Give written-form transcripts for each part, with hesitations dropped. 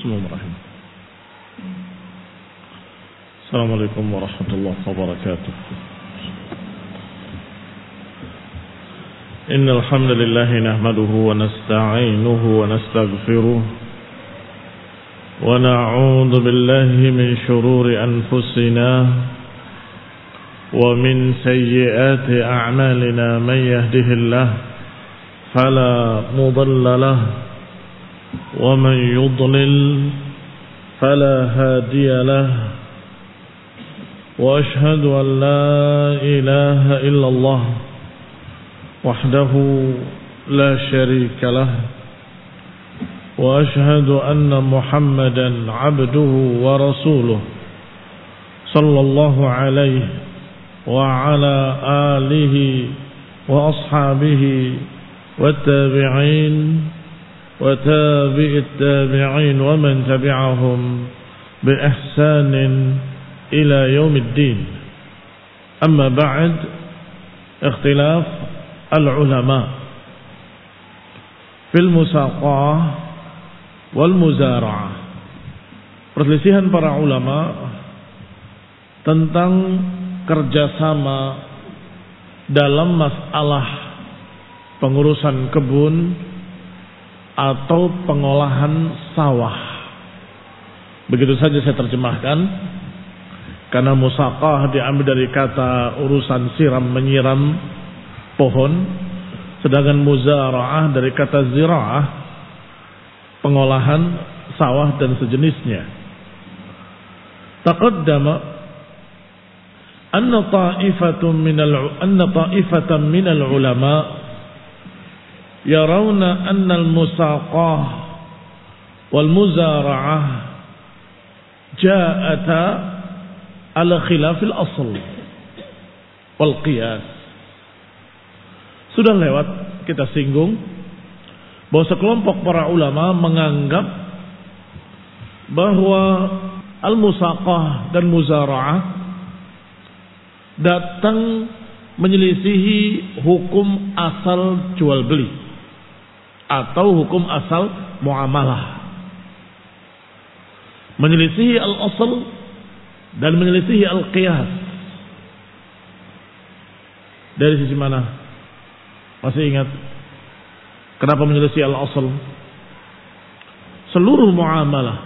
Bismillahirrahmanirrahim. Assalamualaikum warahmatullahi wabarakatuh. Innal hamdalillah nahmaduhu wa nasta'inuhu wa nastaghfiruh wa na'udzu billahi min shururi anfusina wa min sayyiati a'malina man yahdihillahu fala mudilla lahu ومن يضلل فلا هادي له وأشهد أن لا إله إلا الله وحده لا شريك له وأشهد أن محمدا عبده ورسوله صلى الله عليه وعلى آله وأصحابه والتابعين وتابع التابعين ومن تبعهم بإحسان إلى يوم الدين. أما بعد، اختلاف العلماء في المساقاة والمزارعة. Perselisihan para ulama tentang kerjasama dalam masalah pengurusan kebun atau pengolahan sawah. Begitu saja saya terjemahkan, karena musaqah diambil dari kata urusan siram menyiram pohon, sedangkan muzara'ah dari kata zira'ah, pengolahan sawah dan sejenisnya. Taqaddama anna ta'ifatan minal ulama يرون أن المساقاة والمزارعة جاءتا على خلاف الأصل والقياس. Sudah lewat kita singgung bahwa sekelompok para ulama menganggap bahwa al-musaqah dan muzara'ah datang menyelisihi hukum asal jual beli atau hukum asal muamalah, menyelisihi al-asl dan menyelisihi al-qiyas. Dari sisi mana? Masih ingat kenapa menyelisihi al-asl? Seluruh muamalah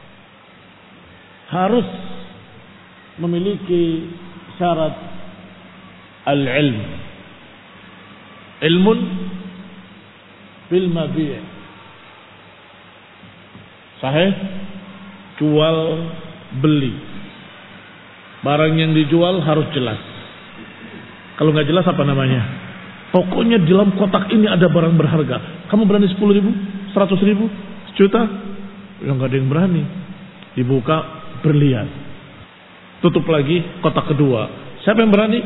harus memiliki syarat al-ilm, ilmun bil mabi'. Sahih, jual beli. Barang yang dijual harus jelas. Kalau nggak jelas apa namanya? Pokoknya di dalam kotak ini ada barang berharga. Kamu berani 10.000, 100.000, sejuta? Ya nggak ada yang berani. Dibuka berlian. Tutup lagi kotak kedua. Siapa yang berani?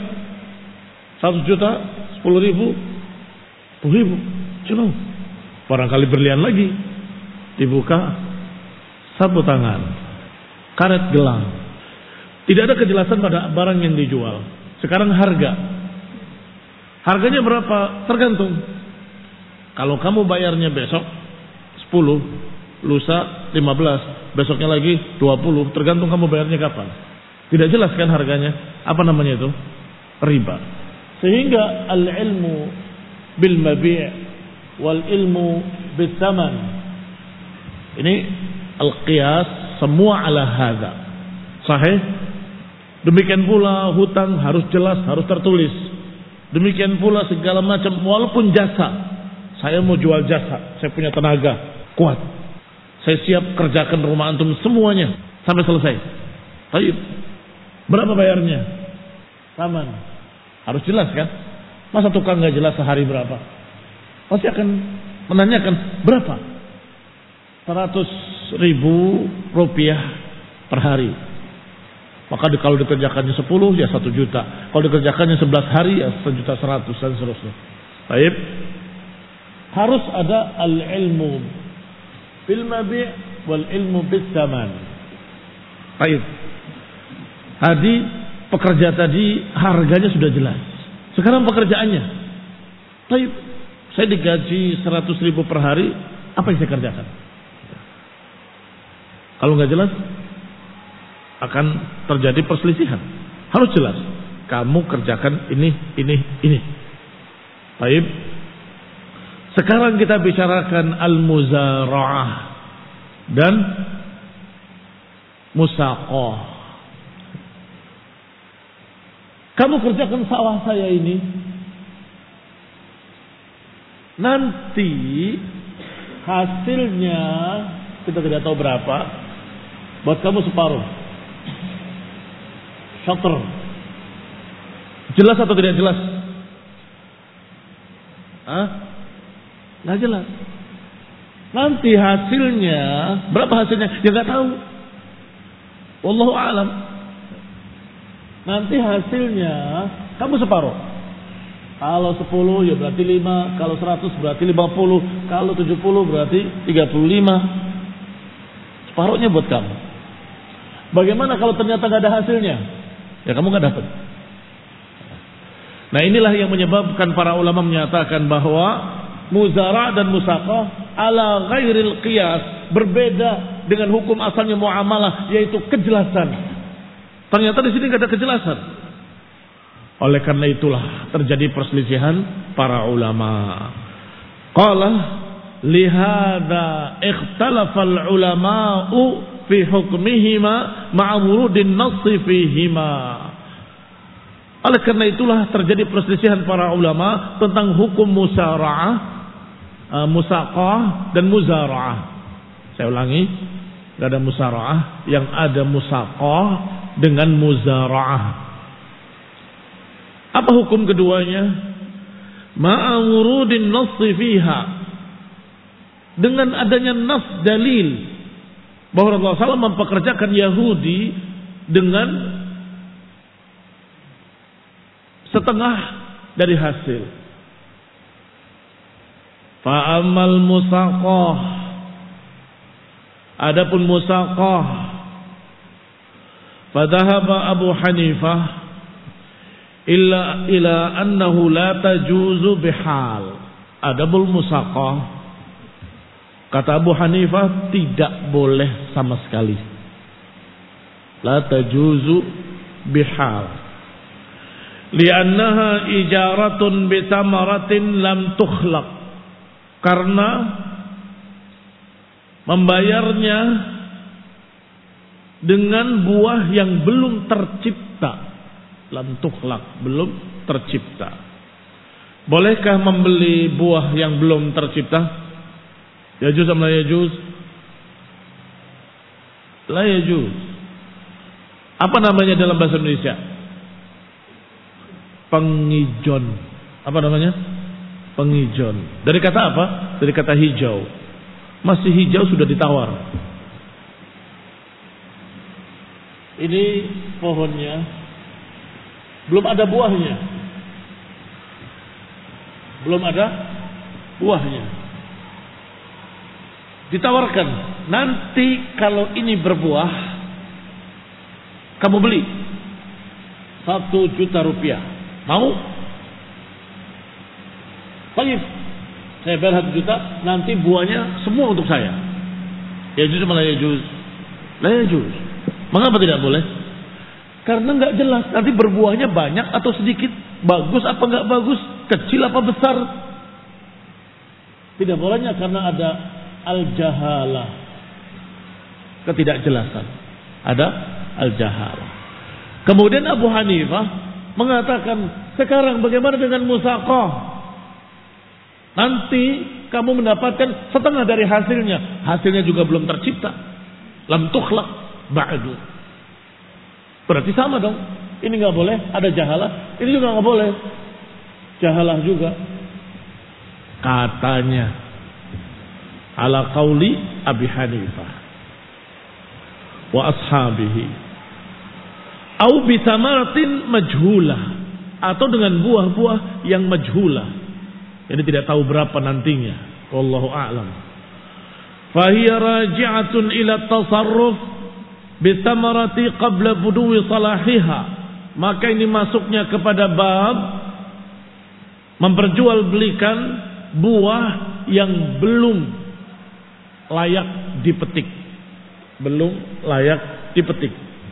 1 juta, 10.000, 10.000. Jelas. Barangkali berlian lagi. Dibuka, sapu tangan, karet gelang. Tidak ada kejelasan pada barang yang dijual. Sekarang harga. Harganya berapa? Tergantung. Kalau kamu bayarnya besok 10, lusa 15, besoknya lagi 20, tergantung kamu bayarnya kapan. Tidak jelas kan harganya. Apa namanya itu? Riba. Sehingga al-ilmu bil mabi' wal ilmu bil thaman. Ini al-qiyas semua ala hadza. Sahih? Demikian pula hutang harus jelas, harus tertulis. Demikian pula segala macam, walaupun jasa. Saya mau jual jasa, saya punya tenaga kuat. Saya siap kerjakan rumah antum semuanya sampai selesai. Baik. Berapa bayarnya? Taman. Harus jelas kan? Masa tukang nggak jelas sehari berapa? Pasti akan menanyakan berapa? 100.000 rupiah per hari. Maka kalau dikerjakannya 10 ya 1 juta. Kalau dikerjakannya 11 hari ya 1.100.000 dan seterusnya. Baik. Harus ada al-ilmu bil mabi' wal ilmu bis tsaman. Baik. Tadi pekerja tadi harganya sudah jelas. Sekarang pekerjaannya. Baik. Saya digaji 100.000 per hari, apa yang saya kerjakan? Kalau nggak jelas akan terjadi perselisihan. Harus jelas. Kamu kerjakan ini. Baik. Sekarang kita bicarakan al-muzara'ah dan musaqah. Kamu kerjakan sawah saya ini. Nanti hasilnya kita tidak tahu berapa. Buat kamu separuh. Syatr. Jelas atau tidak jelas? Nggak jelas. Nanti hasilnya berapa hasilnya? Ya nggak tahu. Wallahu a'lam. Nanti hasilnya kamu separuh. Kalau 10 ya berarti 5, kalau 100 berarti 50, kalau 70 berarti 35. Separuhnya buat kamu. Bagaimana kalau ternyata nggak ada hasilnya? Ya kamu nggak dapat. Nah inilah yang menyebabkan para ulama menyatakan bahwa muzara' dan musaqah ala ghairil qiyas, berbeda dengan hukum asalnya muamalah, yaitu kejelasan. Ternyata di sini nggak ada kejelasan. Oleh karena itulah terjadi perselisihan para ulama. Qala lihada ikhtalafal ulama'u fi hukmihima ma'a wurudin nassi fihima. Oleh karena itulah terjadi perselisihan para ulama tentang hukum musara'ah, musaqah dan muzara'ah. Saya ulangi, tidak ada musara'ah, yang ada musaqah dengan muzara'ah. Apa hukum keduanya? Ma'a wurudin nassi fiha, dengan adanya nas dalil bahwa Rasulullah SAW mempekerjakan Yahudi dengan setengah dari hasil. Fa'amal musaqah, adapun musaqah, fadhahaba Abu Hanifah ila annahu la tajuzu bihal. Adapun musaqah, kata Abu Hanifah, tidak boleh sama sekali. La tajuzu bihal. Li'annaha ijaratun bitamaratin lam tukhlaq. Karena membayarnya dengan buah yang belum tercipta. Lam tukhlaq, belum tercipta. Bolehkah membeli buah yang belum tercipta? Yajuz atau la yajuz? La yajuz. Apa namanya dalam bahasa Indonesia? Pengijon. Apa namanya? Pengijon. Dari kata apa? Dari kata hijau. Masih hijau sudah ditawar. Ini pohonnya belum ada buahnya. Belum ada buahnya. Ditawarkan, nanti kalau ini berbuah, kamu beli 1 juta rupiah. Mau? Baik, saya bayar 1 juta, nanti buahnya semua untuk saya. Ya juz malah ya juz. La ya juz. Mengapa tidak boleh? Karena nggak jelas nanti berbuahnya banyak atau sedikit, bagus apa nggak bagus, kecil apa besar. Tidak bolehnya karena ada al-jahalah, ketidakjelasan. Ada al-jahalah. Kemudian Abu Hanifah mengatakan, sekarang bagaimana dengan musaqah? Nanti kamu mendapatkan setengah dari hasilnya. Hasilnya juga belum tercipta. Lam tukhlaq ba'du. Berarti sama dong. Ini nggak boleh, ada jahalah. Ini juga nggak boleh, jahalah juga. Katanya, ala qauli Abi Hanifah wa ashabihi, au bisamaratin majhulah, atau dengan buah-buah yang majhulah, jadi tidak tahu berapa nantinya. Wallahu a'lam. Fahiya raji'atun ila tasarruf bisamarati qabla buduwi salahiha. Maka ini masuknya kepada bab memperjualbelikan buah yang belum layak dipetik, belum layak dipetik.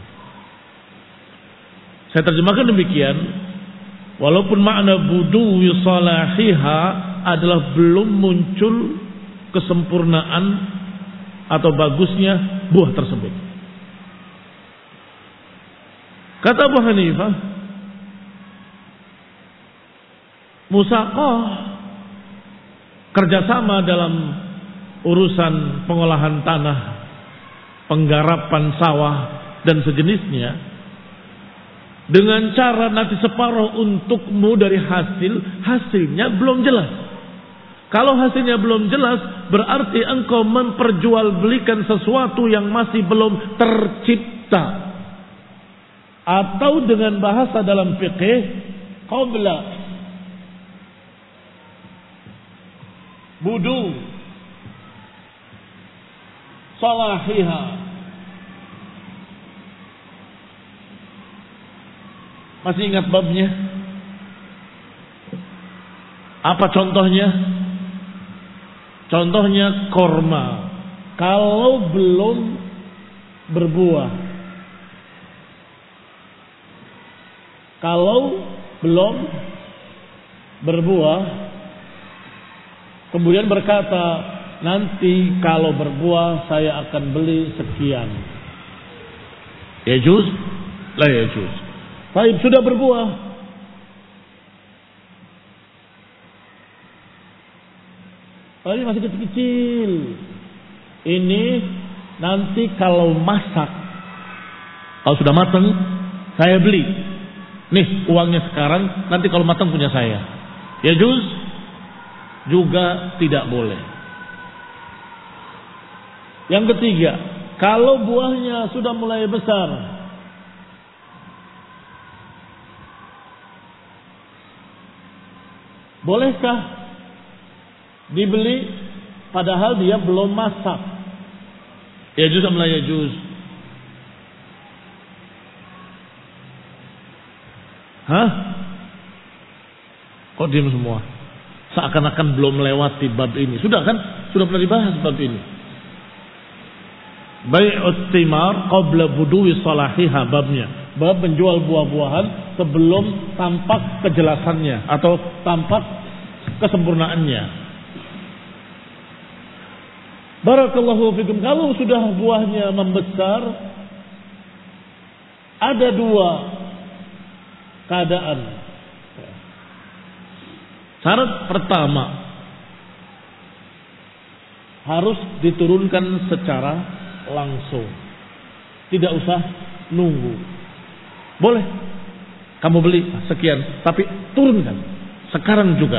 Saya terjemahkan demikian, walaupun makna buduwi salahiha adalah belum muncul kesempurnaan atau bagusnya buah tersebut. Kata Abu Hanifah, musaqah, kerjasama dalam urusan pengolahan tanah, penggarapan sawah dan sejenisnya, dengan cara nanti separuh untukmu dari hasilnya belum jelas. Kalau hasilnya belum jelas, berarti engkau memperjualbelikan sesuatu yang masih belum tercipta. Atau dengan bahasa dalam fikih, qabla budu salahiha. Masih ingat babnya? Apa contohnya? Contohnya korma. Kalau belum berbuah, kalau belum berbuah, kemudian berkata, nanti kalau berbuah saya akan beli sekian. Yajuz? La yajuz. Baik, sudah berbuah. Tapi masih kecil-kecil. Ini nanti kalau masak, kalau sudah matang, saya beli. Nih uangnya sekarang, nanti kalau matang punya saya. Yajuz? Juga tidak boleh. Yang ketiga, kalau buahnya sudah mulai besar, bolehkah dibeli padahal dia belum masak? Yajuz atau la yajuz? Hah? Kok diam semua? Seakan-akan belum melewati bab ini. Sudah kan? Sudah pernah dibahas bab ini. Bai'ut thimar qabla buduwi salahiha, babnya. Bab menjual buah-buahan sebelum tampak kejelasannya atau tampak kesempurnaannya. Barakallahu fikum. Kalau sudah buahnya membesar, ada dua keadaan. Syarat pertama, harus diturunkan secara langsung, tidak usah nunggu. Boleh kamu beli sekian, tapi turunkan sekarang juga.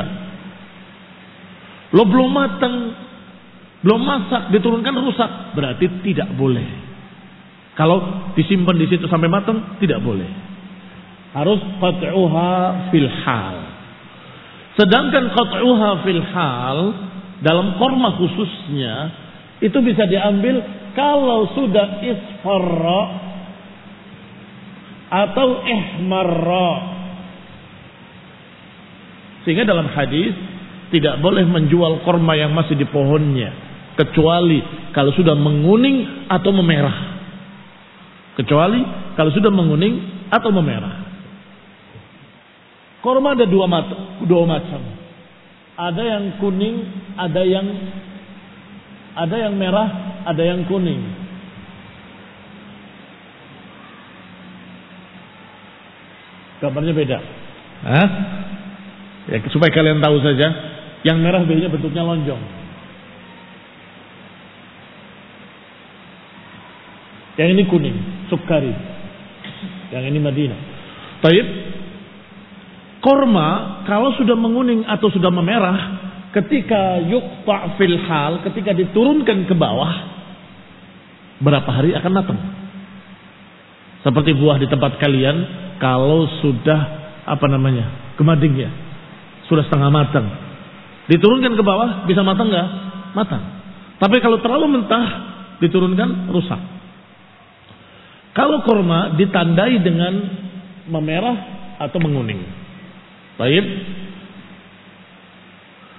Lo belum matang, belum masak, diturunkan rusak, berarti tidak boleh. Kalau disimpan di situ sampai matang, tidak boleh. Harus qat'uha fil hal. Sedangkan qat'uha fil hal dalam korma khususnya itu bisa diambil kalau sudah isfarra atau ihmarra. Sehingga dalam hadis tidak boleh menjual korma yang masih di pohonnya kecuali kalau sudah menguning atau memerah. Kecuali kalau sudah menguning atau memerah. Korma ada dua macam. Ada yang kuning, ada yang merah, ada yang kuning. Gambarnya beda. Hah? Ya, supaya kalian tahu saja, yang merah biasanya bentuknya lonjong. Yang ini kuning, sukari. Yang ini Madinah. Taib. Korma kalau sudah menguning atau sudah memerah, ketika yuqta' fil hal, ketika diturunkan ke bawah, berapa hari akan matang? Seperti buah di tempat kalian, kalau sudah gemading ya, sudah setengah matang, diturunkan ke bawah bisa matang nggak? Matang. Tapi kalau terlalu mentah, diturunkan rusak. Kalau korma ditandai dengan memerah atau menguning. Baik.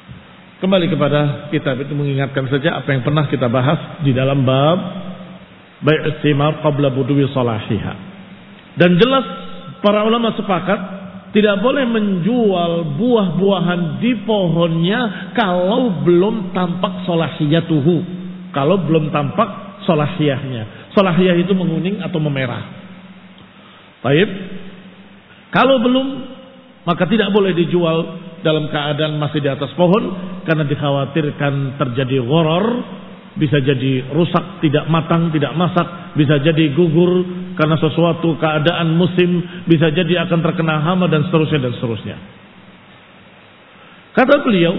Kembali kepada kitab itu, mengingatkan saja apa yang pernah kita bahas di dalam bab bai'ut thimar qabla budwi salahiha. Dan jelas para ulama sepakat tidak boleh menjual buah-buahan di pohonnya kalau belum tampak salahiyatuhu, kalau belum tampak salahiyahnya. Salahiyah itu menguning atau memerah. Baik. Kalau belum, maka tidak boleh dijual dalam keadaan masih di atas pohon, karena dikhawatirkan terjadi gharar, bisa jadi rusak, tidak matang, tidak masak, bisa jadi gugur karena sesuatu keadaan musim, bisa jadi akan terkena hama dan seterusnya dan seterusnya. Kata beliau,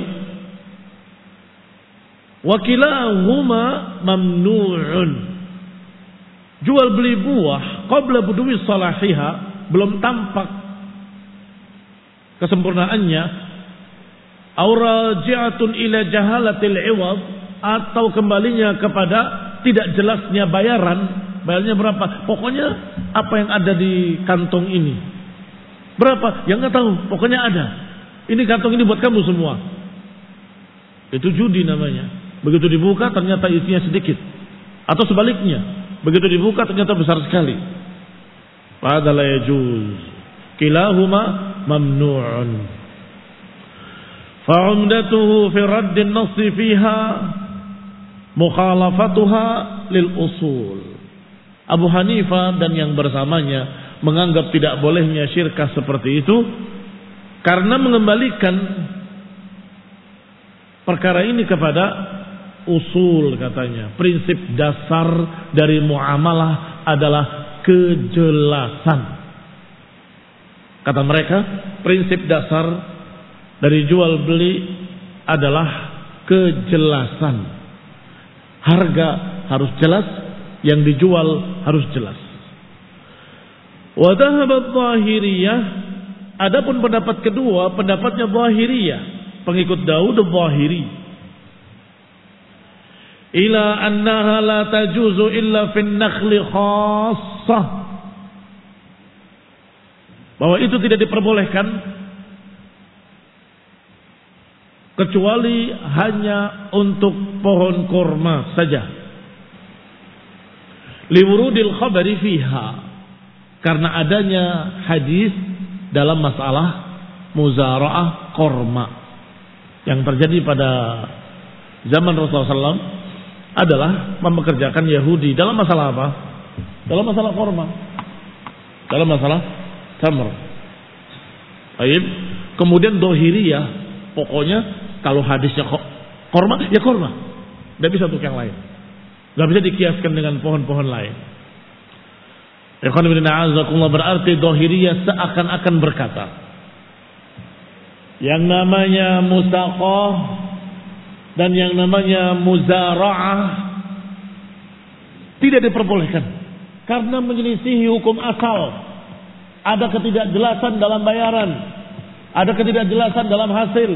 wa kilahuma mamnu'un. Jual beli buah qabla budwi salahiha, belum tampak kesempurnaannya, auraji'atun ila jahalatil iwad, atau kembalinya kepada tidak jelasnya bayarnya berapa, pokoknya apa yang ada di kantong ini berapa, yang nggak tahu, pokoknya ada, ini kantong ini buat kamu semua, itu judi namanya. Begitu dibuka ternyata isinya sedikit, atau sebaliknya, begitu dibuka ternyata besar sekali. Padahal la yajuz, kilahuma mamnu'un. Fa'umdatuhu fi raddin nassi fiha mukhalafatuha lil usul. Abu Hanifah dan yang bersamanya menganggap tidak bolehnya syirkah seperti itu karena mengembalikan perkara ini kepada usul, katanya. Prinsip dasar dari muamalah adalah kejelasan. Kata mereka, prinsip dasar dari jual beli adalah kejelasan. Harga harus jelas, yang dijual harus jelas. Wa dhahabat Zahiriyah, adapun pendapat kedua, pendapatnya Zahiriyah, pengikut Daud Zahiri, ila annaha la tajuzu illa fin nakhli khassah, bahwa itu tidak diperbolehkan kecuali hanya untuk pohon kurma saja. Liwurudil khabari fiha, karena adanya hadis dalam masalah muzara'ah kurma yang terjadi pada zaman Rasulullah SAW adalah mempekerjakan Yahudi dalam masalah apa? Dalam masalah kurma, dalam masalah tamr. Baik. Kemudian Zahiriyah, pokoknya kalau hadisnya kurma, ya kurma, tidak bisa untuk yang lain, tidak bisa dikiaskan dengan pohon-pohon lain. Ikhwan fillah a'azakumullah, berarti Zahiriyah seakan-akan berkata yang namanya musaqah dan yang namanya muzara'ah tidak diperbolehkan karena menyelisihi hukum asal. Ada ketidakjelasan dalam bayaran, ada ketidakjelasan dalam hasil,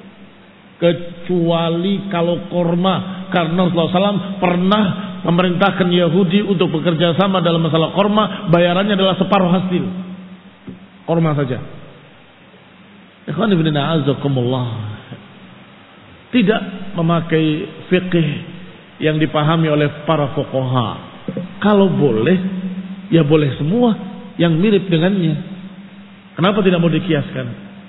kecuali kalau kurma, karena Rasulullah SAW pernah memerintahkan Yahudi untuk bekerja sama dalam masalah kurma, bayarannya adalah separuh hasil kurma saja. Ikhwan fillah a'azakumullah, tidak memakai fikih yang dipahami oleh para fuqaha. Kalau boleh, ya boleh semua yang mirip dengannya. Kenapa tidak mau dikiaskan?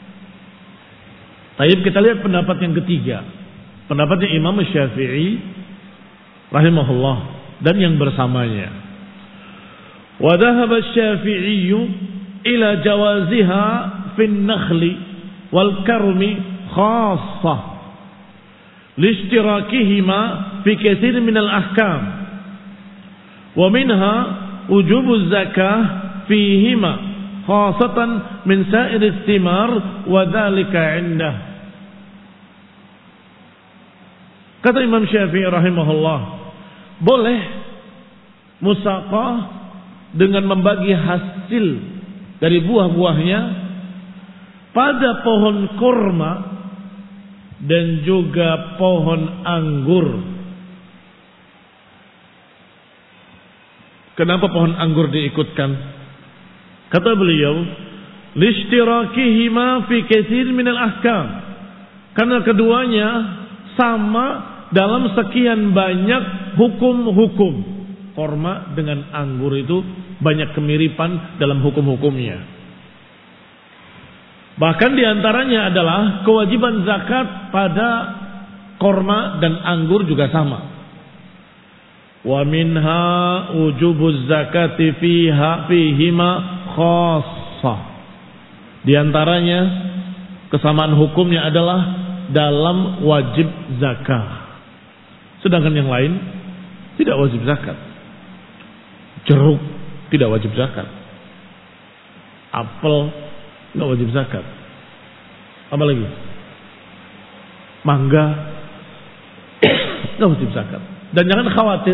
Tapi kita lihat pendapat yang ketiga, pendapatnya Imam Syafi'i rahimahullah dan yang bersamanya. Wa dhahaba Syafi'i ila jawaziha fin nakhli wal karmi khassah lishtirakihima fi katsir min al ahkam wa minha wujubuz zakah fihima khasatan min sa'ir istimar wa dhalika indah. Kata Imam Syafi'i rahimahullah, boleh musaqah dengan membagi hasil dari buah-buahnya pada pohon kurma dan juga pohon anggur. Kenapa pohon anggur diikutkan? Kata beliau, lishtirakihima fi katsir min al-ahkam, karena keduanya sama dalam sekian banyak hukum-hukum. korma dengan anggur itu banyak kemiripan dalam hukum-hukumnya. Bahkan diantaranya adalah kewajiban zakat pada korma dan anggur juga sama. Wa minha ujubuz zakati fihima khassah. Diantaranya kesamaan hukumnya adalah dalam wajib zakat. Sedangkan yang lain tidak wajib zakat. Jeruk tidak wajib zakat. Apel tidak wajib zakat. Apa lagi? Mangga tidak wajib zakat. Dan jangan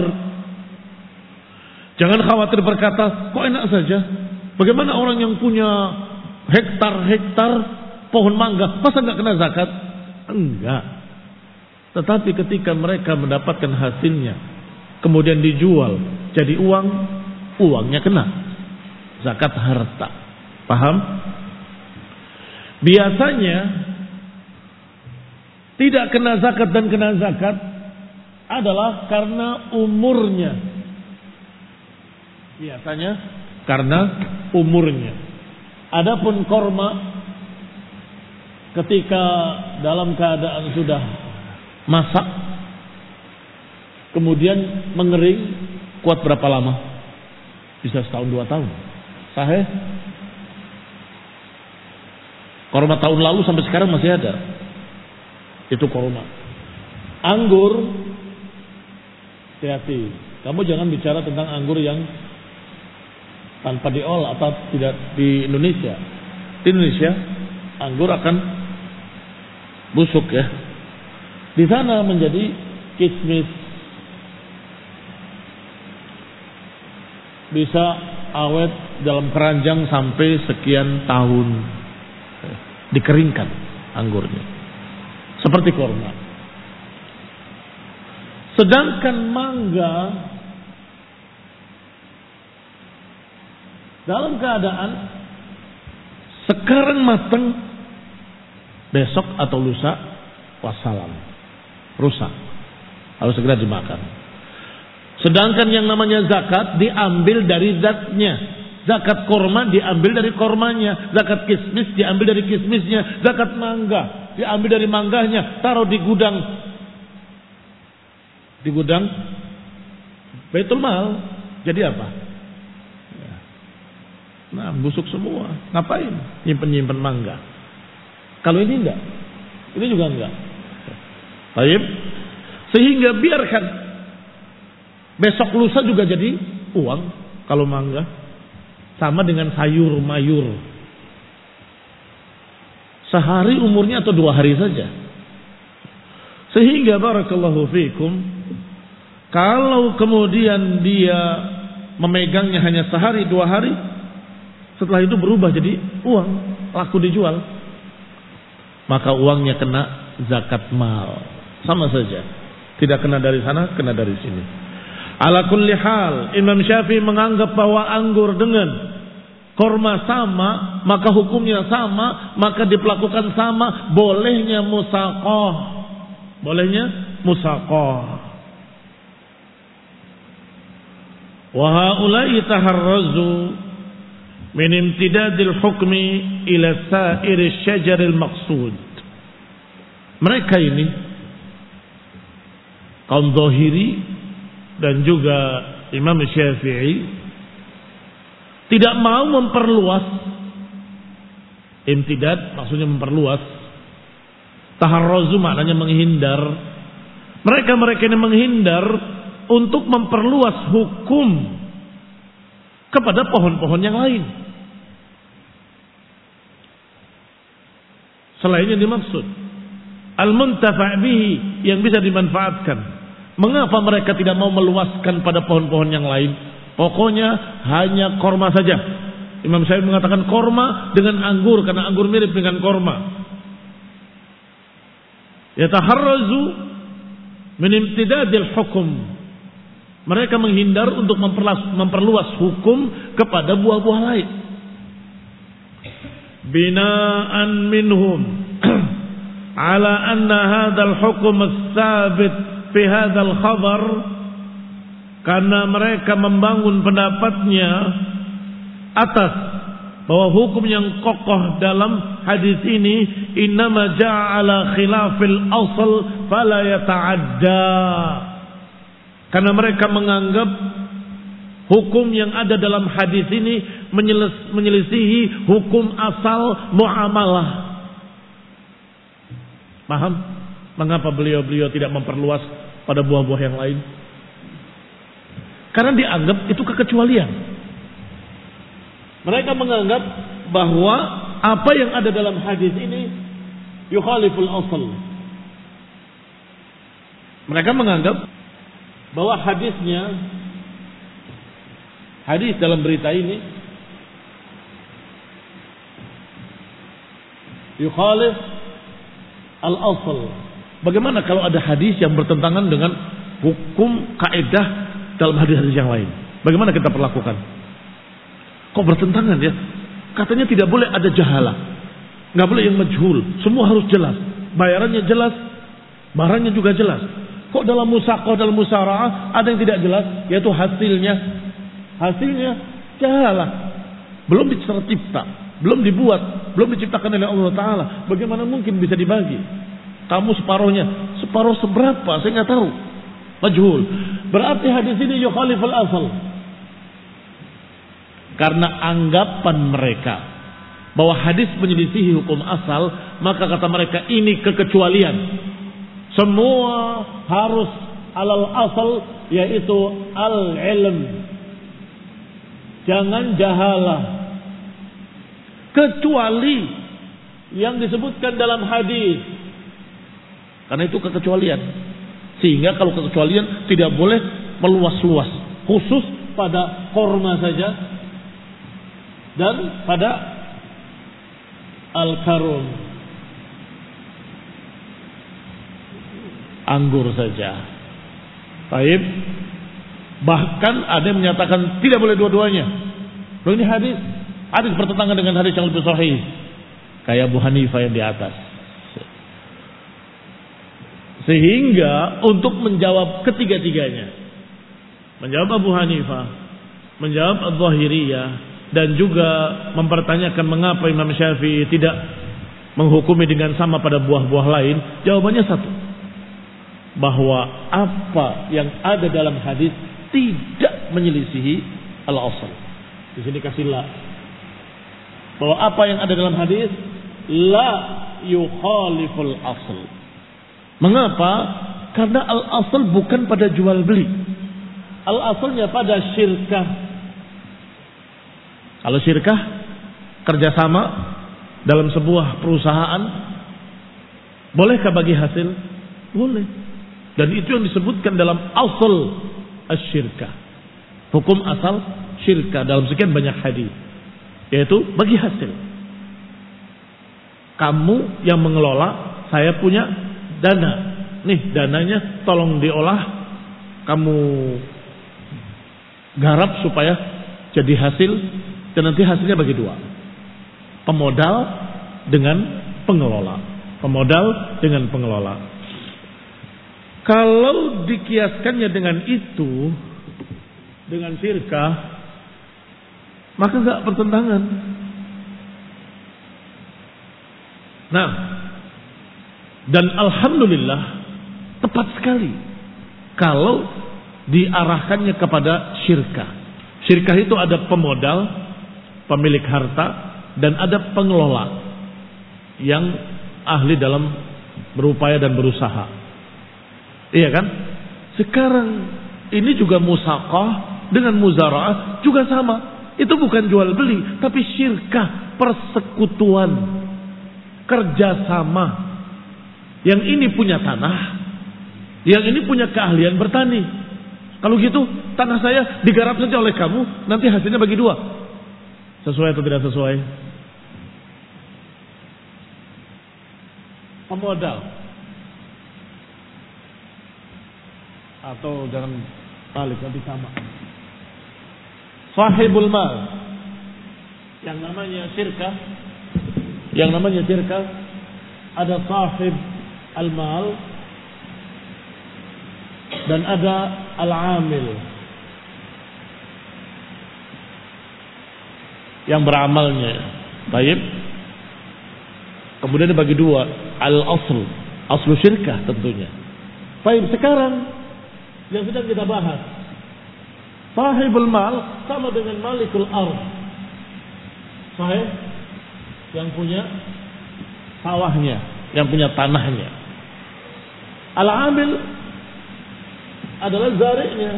khawatir berkata, kok enak saja? Bagaimana orang yang punya hektar-hektar pohon mangga, masa nggak kena zakat? Enggak. Tetapi ketika mereka mendapatkan hasilnya, kemudian dijual jadi uang, uangnya kena zakat harta. Paham? Biasanya tidak kena zakat dan kena zakat adalah karena umurnya. Biasanya karena umurnya. Adapun korma ketika dalam keadaan sudah masak kemudian mengering, kuat berapa lama? Bisa setahun 2 tahun. Sahih? Korma tahun lalu sampai sekarang masih ada. Itu korma. Anggur, hati-hati. Kamu jangan bicara tentang anggur yang tanpa diolah atau tidak di Indonesia. Di Indonesia, anggur akan busuk ya. Di sana menjadi kismis. Bisa awet dalam keranjang sampai sekian tahun. Dikeringkan anggurnya. Seperti korma. Sedangkan mangga dalam keadaan sekarang matang, besok atau lusa wassalam, rusak, harus segera dimakan. Sedangkan yang namanya zakat diambil dari zatnya. Zakat korma diambil dari kormanya, zakat kismis diambil dari kismisnya, zakat mangga diambil dari mangganya, taruh di gudang. Di gudang Baitul Mal. Jadi apa? Nah, busuk semua. Ngapain nyimpen mangga? Kalau ini enggak. Ini juga enggak. Baik. Sehingga biarkan besok lusa juga jadi uang kalau mangga. Sama dengan sayur mayur. Sehari umurnya atau 2 hari saja. Sehingga barakallahu fiikum, kalau kemudian dia memegangnya hanya sehari 2 hari, setelah itu berubah jadi uang, laku dijual, maka uangnya kena zakat mal. Sama saja. Tidak kena dari sana, kena dari sini. Ala kulli hal, Imam Syafi'i menganggap bahwa anggur dengan korma sama, maka hukumnya sama, maka diperlakukan sama, bolehnya musaqah. Bolehnya musaqah. Wa haula'i taharrazu min imtidadil hukmi ila sa'iri syajaril maqsud. Mereka ini kaum Zahiri dan juga Imam Syafi'i tidak mau memperluas. Imtidad maksudnya memperluas. Taharruzu maknanya menghindar. Mereka ini menghindar untuk memperluas hukum kepada pohon-pohon yang lain. Selain yang dimaksud. Al-muntafa' bihi, yang bisa dimanfaatkan. Mengapa mereka tidak mau meluaskan pada pohon-pohon yang lain? Pokoknya hanya korma saja. Imam Syafi'i mengatakan korma dengan anggur, karena anggur mirip dengan korma. Yataharrazu min imtidadil hukum. Mereka menghindar untuk memperluas hukum kepada buah-buah lain. Binaan minhum ala anna hadzal hukm ats-tsabit fi hadzal khabar, karena mereka membangun pendapatnya atas bahwa hukum yang kokoh dalam hadis ini innama ja'ala khilafil asl fala yata'adda, karena mereka menganggap hukum yang ada dalam hadis ini menyelisihi hukum asal muamalah. Paham mengapa beliau tidak memperluas pada buah-buah yang lain? Karena dianggap itu kekecualian. Mereka menganggap bahwa apa yang ada dalam hadis ini yukhaliful asl. Mereka menganggap bahwa hadis dalam berita ini yukhalif al-asl. Bagaimana kalau ada hadis yang bertentangan dengan hukum kaidah dalam hadis-hadis yang lain? Bagaimana kita perlakukan? Kok bertentangan ya? Katanya tidak boleh ada jahalah, nggak boleh yang majhul, semua harus jelas, bayarannya jelas, barangnya juga jelas. Kok dalam musaqah, dalam musara'ah ada yang tidak jelas, yaitu hasilnya jahalah, belum dicipta, belum dibuat, belum diciptakan oleh Allah Ta'ala. Bagaimana mungkin bisa dibagi? Kamu separuhnya, separuh seberapa? Saya nggak tahu. Majhul. Berarti hadis ini yukhaliful asal. Karena anggapan mereka bahwa hadis menyelisihi hukum asal, maka kata mereka ini kekecualian. Semua harus alal asal, yaitu al-ilm. Jangan jahalah. Kecuali yang disebutkan dalam hadis. Karena itu kekecualian. Sehingga kalau kekecualian tidak boleh meluas-luas. Khusus pada korma saja. Dan pada al-karun, anggur saja. Baik. Bahkan ada yang menyatakan tidak boleh dua-duanya. Loh, ini hadis bertentangan dengan hadis yang lebih sahih. Kayak Abu Hanifah yang di atas. Sehingga untuk menjawab ketiga-tiganya, menjawab Abu Hanifah, menjawab Adh-Dhahiriyah, dan juga mempertanyakan mengapa Imam Syafi'i tidak menghukumi dengan sama pada buah-buah lain, jawabannya satu, bahwa apa yang ada dalam hadis tidak menyelisihi al-asl. Di sini kasih la, bahwa apa yang ada dalam hadis la yukhaliful asl. Mengapa? Karena al-asl bukan pada jual beli, al-aslnya pada syirkah. Kalau syirkah, kerjasama dalam sebuah perusahaan, bolehkah bagi hasil? Boleh. Dan itu yang disebutkan dalam asal asyirkah. Hukum asal syirkah dalam sekian banyak hadis, yaitu bagi hasil. Kamu yang mengelola, saya punya dana. Nih dananya tolong diolah, kamu garap supaya jadi hasil. Dan nanti hasilnya bagi dua, pemodal dengan pengelola, Kalau dikiaskannya dengan itu, dengan syirkah, maka enggak pertentangan. Nah, dan alhamdulillah tepat sekali kalau diarahkannya kepada syirkah. Syirkah itu ada pemodal, pemilik harta, dan ada pengelola yang ahli dalam berupaya dan berusaha. Iya kan? Sekarang ini juga musaqah dengan muzara'ah juga sama. Itu bukan jual beli, tapi syirkah, persekutuan, kerjasama. Yang ini punya tanah, yang ini punya keahlian bertani. Kalau gitu, tanah saya digarap saja oleh kamu, nanti hasilnya bagi dua. Sesuai atau tidak sesuai? Pemodal. Atau jangan balik, nanti sama. Sahibul mal. Yang namanya syirkah, ada sahib al-mal dan ada al-amil. yang beramalnya. Baik. Kemudian dibagi dua, aslu syirkah tentunya. Baik, sekarang yang sedang kita bahas, sahibul mal sama dengan malikul ardh. Sahib yang punya sawahnya, yang punya tanahnya. Al-amil adalah zari'nya,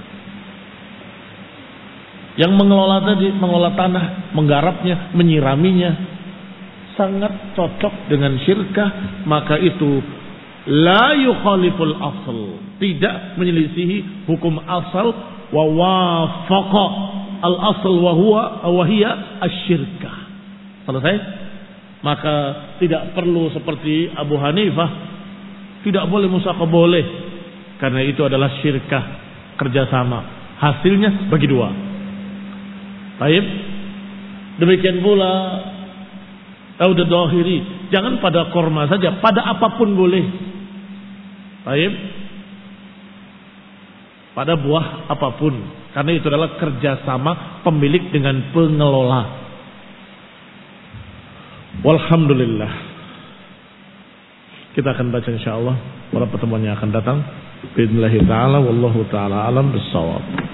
yang mengelola tadi, mengelola tanah, menggarapnya, menyiraminya. Sangat cocok dengan syirkah, maka itu la yukhaliful asl, tidak menyelisihi hukum asal, wa wafaqa al asl wa hiya asyirkah. Selesai? Maka tidak perlu seperti Abu Hanifah, tidak boleh musaqah, boleh, karena itu adalah syirkah, kerjasama, hasilnya bagi dua. Baik. Demikian pula Daud Dhahiri, jangan pada korma saja, pada apapun boleh. Baik. Pada buah apapun, karena itu adalah kerjasama pemilik dengan pengelola. Walhamdulillah. Kita akan baca insyaallah pada pertemuan yang akan datang. Bismillahirrahmanirrahim. Wallahu taala alam bissawab.